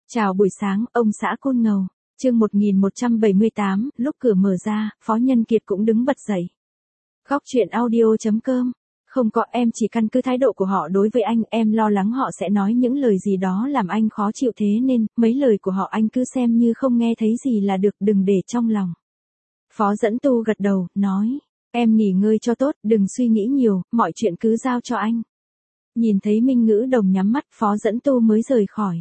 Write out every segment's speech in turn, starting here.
Chào buổi sáng, ông xã Côn Ngầu. Chương 1178, lúc cửa mở ra, Phó Nhân Kiệt cũng đứng bật dậy. Góc truyện audio.com. Không có, em chỉ căn cứ thái độ của họ đối với anh, em lo lắng họ sẽ nói những lời gì đó làm anh khó chịu, thế nên mấy lời của họ anh cứ xem như không nghe thấy gì là được, đừng để trong lòng. Phó Dẫn Tu gật đầu, nói, em nghỉ ngơi cho tốt, đừng suy nghĩ nhiều, mọi chuyện cứ giao cho anh. Nhìn thấy Minh Ngữ Đồng nhắm mắt, Phó Dẫn Tu mới rời khỏi.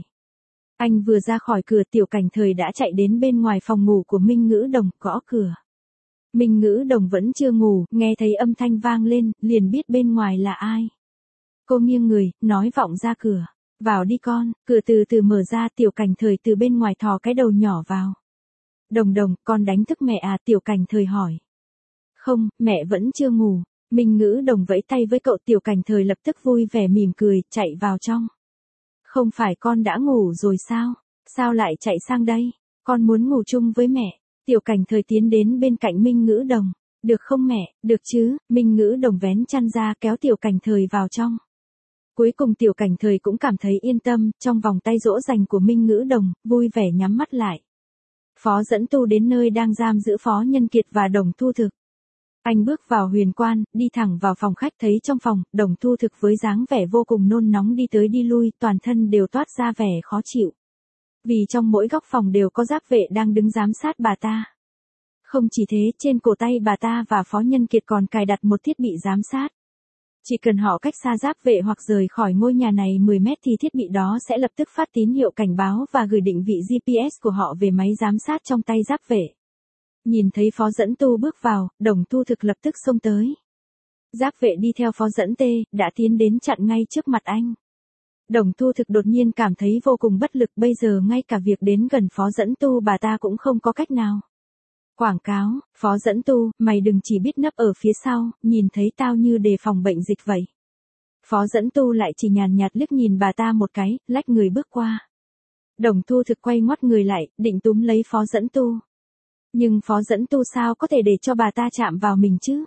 Anh vừa ra khỏi cửa, Tiểu Cảnh Thời đã chạy đến bên ngoài phòng ngủ của Minh Ngữ Đồng, gõ cửa. Minh Ngữ Đồng vẫn chưa ngủ, nghe thấy âm thanh vang lên, liền biết bên ngoài là ai. Cô nghiêng người, nói vọng ra cửa. Vào đi con, cửa từ từ mở ra, Tiểu Cảnh Thời từ bên ngoài thò cái đầu nhỏ vào. Đồng Đồng, con đánh thức mẹ à? Tiểu Cảnh Thời hỏi. Không, mẹ vẫn chưa ngủ. Minh Ngữ Đồng vẫy tay với cậu. Tiểu Cảnh Thời lập tức vui vẻ mỉm cười, chạy vào trong. Không phải con đã ngủ rồi sao? Sao lại chạy sang đây? Con muốn ngủ chung với mẹ. Tiểu Cảnh Thời tiến đến bên cạnh Minh Ngữ Đồng. Được không mẹ? Được chứ. Minh Ngữ Đồng vén chăn ra kéo Tiểu Cảnh Thời vào trong. Cuối cùng Tiểu Cảnh Thời cũng cảm thấy yên tâm, trong vòng tay dỗ dành của Minh Ngữ Đồng, vui vẻ nhắm mắt lại. Phó Dẫn Tu đến nơi đang giam giữ Phó Nhân Kiệt và Đồng Thu Thực. Anh bước vào huyền quan, đi thẳng vào phòng khách, thấy trong phòng, Đồng Thu Thực với dáng vẻ vô cùng nôn nóng đi tới đi lui, toàn thân đều toát ra vẻ khó chịu. Vì trong mỗi góc phòng đều có giáp vệ đang đứng giám sát bà ta. Không chỉ thế, trên cổ tay bà ta và Phó Nhân Kiệt còn cài đặt một thiết bị giám sát. Chỉ cần họ cách xa giáp vệ hoặc rời khỏi ngôi nhà này 10 mét thì thiết bị đó sẽ lập tức phát tín hiệu cảnh báo và gửi định vị GPS của họ về máy giám sát trong tay giáp vệ. Nhìn thấy Phó Dẫn Tu bước vào, Đồng Thu Thực lập tức xông tới. Giáp vệ đi theo Phó Dẫn Tê, đã tiến đến chặn ngay trước mặt anh. Đồng Thu Thực đột nhiên cảm thấy vô cùng bất lực, bây giờ ngay cả việc đến gần Phó Dẫn Tu bà ta cũng không có cách nào. Quảng cáo, Phó Dẫn Tu, mày đừng chỉ biết nấp ở phía sau, nhìn thấy tao như đề phòng bệnh dịch vậy. Phó Dẫn Tu lại chỉ nhàn nhạt liếc nhìn bà ta một cái, lách người bước qua. Đồng Thu Thực quay ngoắt người lại, định túm lấy Phó Dẫn Tu. Nhưng Phó Dẫn Tu sao có thể để cho bà ta chạm vào mình chứ?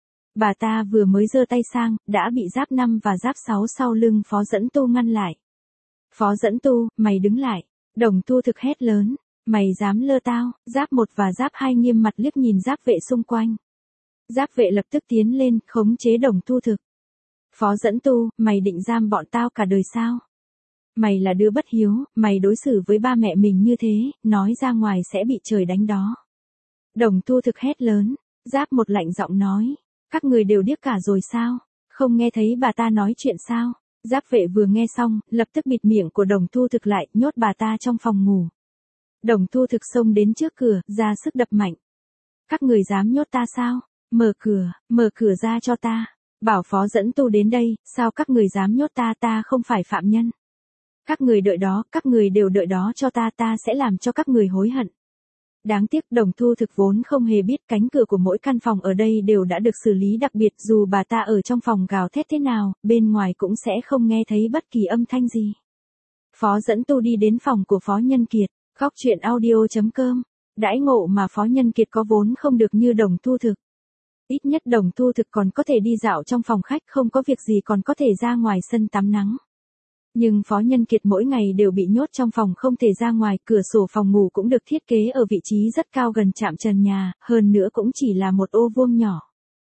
Bà ta vừa mới giơ tay sang, đã bị giáp 5 và giáp 6 sau lưng Phó Dẫn Tu ngăn lại. Phó Dẫn Tu, mày đứng lại. Đồng Thu Thực hét lớn. Mày dám lơ tao? Giáp 1 và giáp 2 nghiêm mặt liếc nhìn giáp vệ xung quanh. Giáp vệ lập tức tiến lên, khống chế Đồng Thu Thực. Phó Dẫn Tu, mày định giam bọn tao cả đời sao? Mày là đứa bất hiếu, mày đối xử với ba mẹ mình như thế, nói ra ngoài sẽ bị trời đánh đó. Đồng Thu Thực hét lớn. Giáp 1 lạnh giọng nói. Các người đều điếc cả rồi sao? Không nghe thấy bà ta nói chuyện sao? Giáp vệ vừa nghe xong, lập tức bịt miệng của Đồng Thu Thực lại, nhốt bà ta trong phòng ngủ. Đồng Thu Thực xông đến trước cửa, ra sức đập mạnh. Các người dám nhốt ta sao? Mở cửa ra cho ta. Bảo Phó Dẫn Tu đến đây, sao các người dám nhốt ta? Ta không phải phạm nhân. Các người đợi đó, các người đều đợi đó cho ta, ta sẽ làm cho các người hối hận. Đáng tiếc Đồng Thu Thực vốn không hề biết cánh cửa của mỗi căn phòng ở đây đều đã được xử lý đặc biệt, dù bà ta ở trong phòng gào thét thế nào, bên ngoài cũng sẽ không nghe thấy bất kỳ âm thanh gì. Phó Dẫn Tu đi đến phòng của Phó Nhân Kiệt, góc truyện audio.com. Đãi ngộ mà Phó Nhân Kiệt có vốn không được như Đồng Thu Thực. Ít nhất Đồng Thu Thực còn có thể đi dạo trong phòng khách, không có việc gì còn có thể ra ngoài sân tắm nắng. Nhưng Phó Nhân Kiệt mỗi ngày đều bị nhốt trong phòng không thể ra ngoài, cửa sổ phòng ngủ cũng được thiết kế ở vị trí rất cao gần chạm trần nhà, hơn nữa cũng chỉ là một ô vuông nhỏ.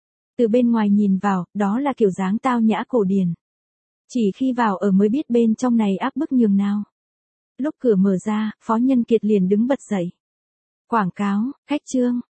Từ bên ngoài nhìn vào, đó là kiểu dáng tao nhã cổ điển. Chỉ khi vào ở mới biết bên trong này áp bức nhường nào. Lúc cửa mở ra, Phó Nhân Kiệt liền đứng bật dậy. Quảng cáo, khách trương,